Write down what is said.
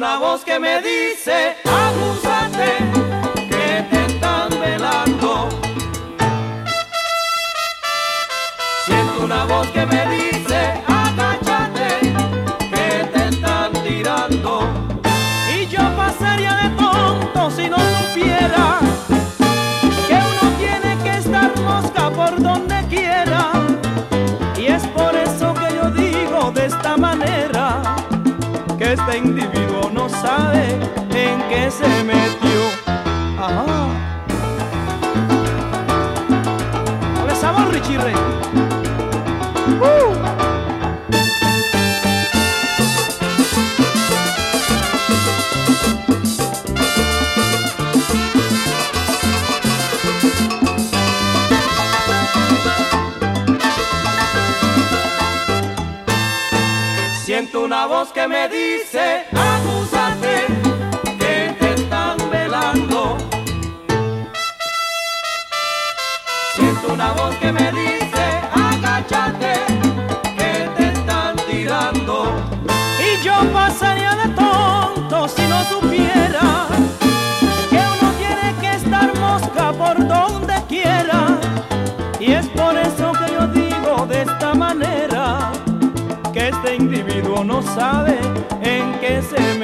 una voz que me dice, acúsate, que te están velando. Siento una voz que me dice, agáchate, que te están tirando. Y yo pasaría de tonto si no supiera que uno tiene que estar mosca por donde quiera. Y es por eso que yo digo de esta manera, que este individuo no sabe en qué se metió. Ajá. Dale sabor, Richie Ray. Siento una voz que me dice, acúsate, que te están velando. Siento una voz que me dice, agáchate, que te están tirando. Y yo pasaría de tonto si no supiera que uno tiene que estar mosca por donde quiera. Y es por eso que yo digo de esta manera, que este individuo no sabe en qué se